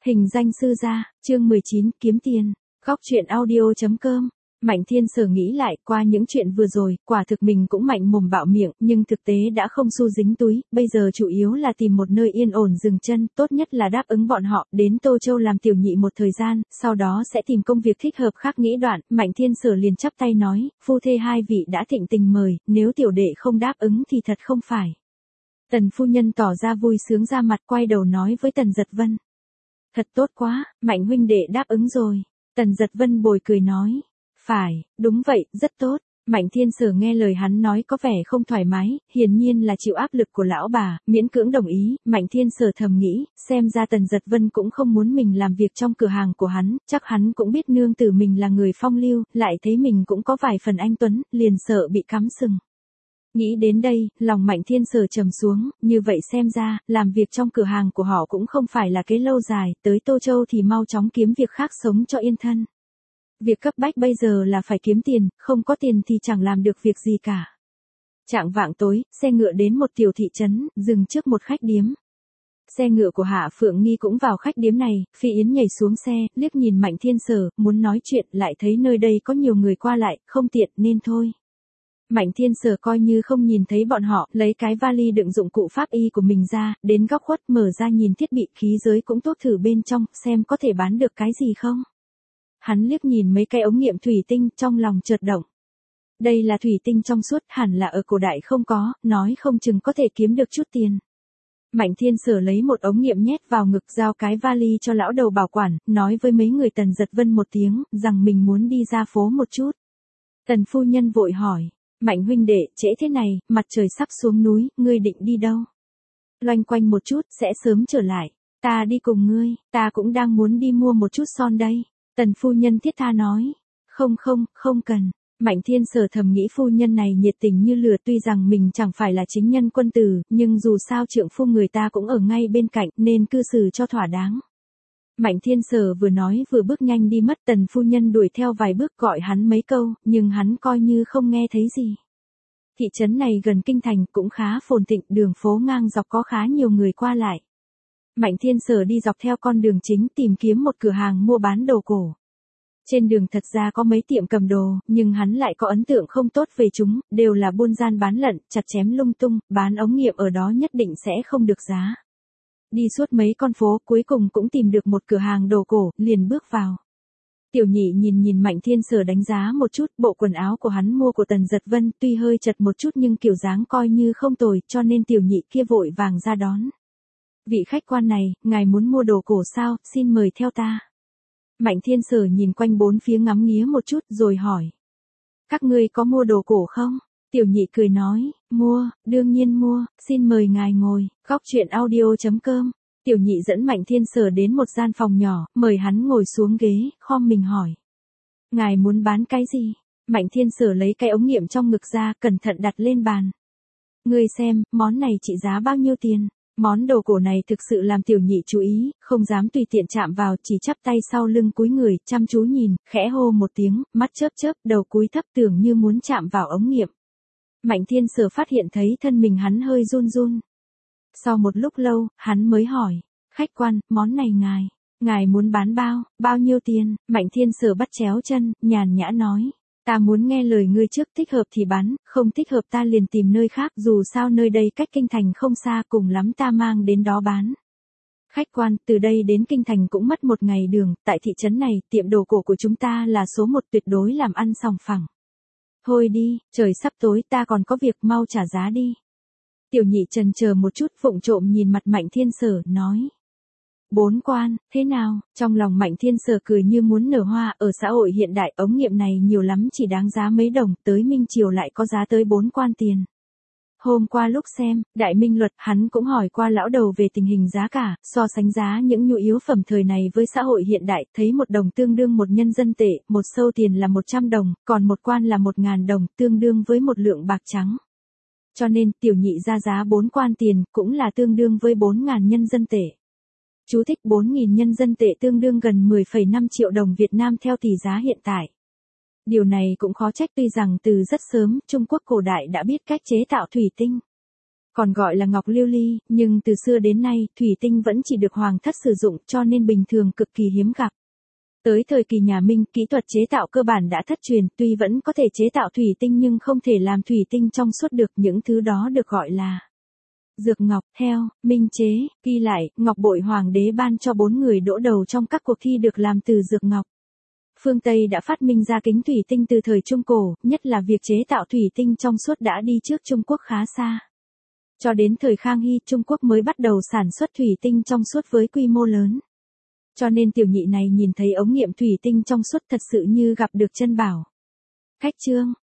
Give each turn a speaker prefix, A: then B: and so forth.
A: Hình danh sư gia, chương 19, kiếm tiền. Góc truyện audio.com. Mạnh Thiên Sở nghĩ lại, qua những chuyện vừa rồi, quả thực mình cũng mạnh mồm bạo miệng, nhưng thực tế đã không xu dính túi, bây giờ chủ yếu là tìm một nơi yên ổn dừng chân, tốt nhất là đáp ứng bọn họ, đến Tô Châu làm tiểu nhị một thời gian, sau đó sẽ tìm công việc thích hợp khác nghĩ đoạn, Mạnh Thiên Sở liền chắp tay nói, phu thê hai vị đã thịnh tình mời, nếu tiểu đệ không đáp ứng thì thật không phải. Tần phu nhân tỏ ra vui sướng ra mặt, quay đầu nói với Tần Giật Vân. Thật tốt quá, Mạnh huynh đệ đáp ứng rồi. Tần Giật Vân bồi cười nói. Phải, đúng vậy, rất tốt. Mạnh Thiên Sở nghe lời hắn nói có vẻ không thoải mái, hiển nhiên là chịu áp lực của lão bà, miễn cưỡng đồng ý. Mạnh Thiên Sở thầm nghĩ, xem ra Tần Giật Vân cũng không muốn mình làm việc trong cửa hàng của hắn, chắc hắn cũng biết nương tử mình là người phong lưu, lại thấy mình cũng có vài phần anh tuấn, liền sợ bị cắm sừng. Nghĩ đến đây, lòng Mạnh Thiên Sở trầm xuống, như vậy xem ra, làm việc trong cửa hàng của họ cũng không phải là cái lâu dài, tới Tô Châu thì mau chóng kiếm việc khác sống cho yên thân. Việc cấp bách bây giờ là phải kiếm tiền, không có tiền thì chẳng làm được việc gì cả. Chạng vạng tối, xe ngựa đến một tiểu thị trấn, dừng trước một khách điếm. Xe ngựa của Hạ Phượng Nghi cũng vào khách điếm này, Phi Yến nhảy xuống xe, liếc nhìn Mạnh Thiên Sở, muốn nói chuyện, lại thấy nơi đây có nhiều người qua lại, không tiện nên thôi. Mạnh Thiên Sở coi như không nhìn thấy bọn họ, lấy cái vali đựng dụng cụ pháp y của mình ra, đến góc khuất mở ra nhìn thiết bị khí giới cũng tốt thử bên trong, xem có thể bán được cái gì không. Hắn liếc nhìn mấy cái ống nghiệm thủy tinh, trong lòng chợt động. Đây là thủy tinh trong suốt, hẳn là ở cổ đại không có, nói không chừng có thể kiếm được chút tiền. Mạnh Thiên Sở lấy một ống nghiệm nhét vào ngực, giao cái vali cho lão đầu bảo quản, nói với mấy người Tần Giật Vân một tiếng, rằng mình muốn đi ra phố một chút. Tần phu nhân vội hỏi. Mạnh huynh đệ, trễ thế này, mặt trời sắp xuống núi, ngươi định đi đâu? Loanh quanh một chút, sẽ sớm trở lại. Ta đi cùng ngươi, ta cũng đang muốn đi mua một chút son đây. Tần phu nhân thiết tha nói. Không cần. Mạnh Thiên Sở thầm nghĩ phu nhân này nhiệt tình như lửa, tuy rằng mình chẳng phải là chính nhân quân tử, nhưng dù sao trượng phu người ta cũng ở ngay bên cạnh, nên cư xử cho thỏa đáng. Mạnh Thiên Sở vừa nói vừa bước nhanh đi mất, Tần phu nhân đuổi theo vài bước gọi hắn mấy câu, nhưng hắn coi như không nghe thấy gì. Thị trấn này gần kinh thành cũng khá phồn thịnh, đường phố ngang dọc có khá nhiều người qua lại. Mạnh Thiên Sở đi dọc theo con đường chính tìm kiếm một cửa hàng mua bán đồ cổ. Trên đường thật ra có mấy tiệm cầm đồ, nhưng hắn lại có ấn tượng không tốt về chúng, đều là buôn gian bán lận, chặt chém lung tung, bán ống nghiệm ở đó nhất định sẽ không được giá. Đi suốt mấy con phố cuối cùng cũng tìm được một cửa hàng đồ cổ, liền bước vào. Tiểu nhị nhìn Mạnh Thiên Sở đánh giá một chút, bộ quần áo của hắn mua của Tần Giật Vân tuy hơi chật một chút nhưng kiểu dáng coi như không tồi, cho nên tiểu nhị kia vội vàng ra đón. Vị khách quan này, ngài muốn mua đồ cổ sao, xin mời theo ta. Mạnh Thiên Sở nhìn quanh bốn phía ngắm nghía một chút rồi hỏi. Các ngươi có mua đồ cổ không? Tiểu nhị cười nói, mua, đương nhiên mua, xin mời ngài ngồi. Góc truyện audio.com. Tiểu nhị dẫn Mạnh Thiên Sở đến một gian phòng nhỏ, mời hắn ngồi xuống ghế, khom mình hỏi. Ngài muốn bán cái gì? Mạnh Thiên Sở lấy cái ống nghiệm trong ngực ra, cẩn thận đặt lên bàn. Ngươi xem, món này trị giá bao nhiêu tiền? Món đồ cổ này thực sự làm tiểu nhị chú ý, không dám tùy tiện chạm vào, chỉ chắp tay sau lưng cúi người, chăm chú nhìn, khẽ hô một tiếng, mắt chớp chớp, đầu cúi thấp tưởng như muốn chạm vào ống nghiệm. Mạnh Thiên Sở phát hiện thấy thân mình hắn hơi run run. Sau một lúc lâu, hắn mới hỏi, khách quan, món này ngài muốn bán bao nhiêu tiền? Mạnh Thiên Sở bắt chéo chân, nhàn nhã nói, ta muốn nghe lời ngươi trước, thích hợp thì bán, không thích hợp ta liền tìm nơi khác, dù sao nơi đây cách kinh thành không xa, cùng lắm ta mang đến đó bán. Khách quan, từ đây đến kinh thành cũng mất một ngày đường, tại thị trấn này, tiệm đồ cổ của chúng ta là số một, tuyệt đối làm ăn sòng phẳng. Thôi đi, trời sắp tối, ta còn có việc, mau trả giá đi. Tiểu nhị chần chờ một chút, vụng trộm nhìn mặt Mạnh Thiên Sở, nói. 4 quan, thế nào? Trong lòng Mạnh Thiên Sở cười như muốn nở hoa, ở xã hội hiện đại ống nghiệm này nhiều lắm chỉ đáng giá mấy đồng, tới Minh Triều lại có giá tới 4 quan tiền. Hôm qua lúc xem, Đại Minh Luật, hắn cũng hỏi qua lão đầu về tình hình giá cả, so sánh giá những nhu yếu phẩm thời này với xã hội hiện đại, thấy 1 đồng tương đương 1 nhân dân tệ, 1 sâu tiền là 100 đồng, còn 1 quan là 1.000 đồng, tương đương với 1 lượng bạc trắng. Cho nên, tiểu nhị ra giá 4 quan tiền, cũng là tương đương với 4.000 nhân dân tệ. Chú thích 4.000 nhân dân tệ tương đương gần 10,5 triệu đồng Việt Nam theo tỷ giá hiện tại. Điều này cũng khó trách, tuy rằng từ rất sớm, Trung Quốc cổ đại đã biết cách chế tạo thủy tinh. Còn gọi là ngọc lưu ly, nhưng từ xưa đến nay, thủy tinh vẫn chỉ được hoàng thất sử dụng cho nên bình thường cực kỳ hiếm gặp. Tới thời kỳ nhà Minh, kỹ thuật chế tạo cơ bản đã thất truyền, tuy vẫn có thể chế tạo thủy tinh nhưng không thể làm thủy tinh trong suốt được, những thứ đó được gọi là dược ngọc. Theo Minh chế, ghi lại, ngọc bội hoàng đế ban cho 4 người đỗ đầu trong các cuộc thi được làm từ dược ngọc. Phương Tây đã phát minh ra kính thủy tinh từ thời Trung Cổ, nhất là việc chế tạo thủy tinh trong suốt đã đi trước Trung Quốc khá xa. Cho đến thời Khang Hy, Trung Quốc mới bắt đầu sản xuất thủy tinh trong suốt với quy mô lớn. Cho nên tiểu nhị này nhìn thấy ống nghiệm thủy tinh trong suốt thật sự như gặp được chân bảo. Khách chương.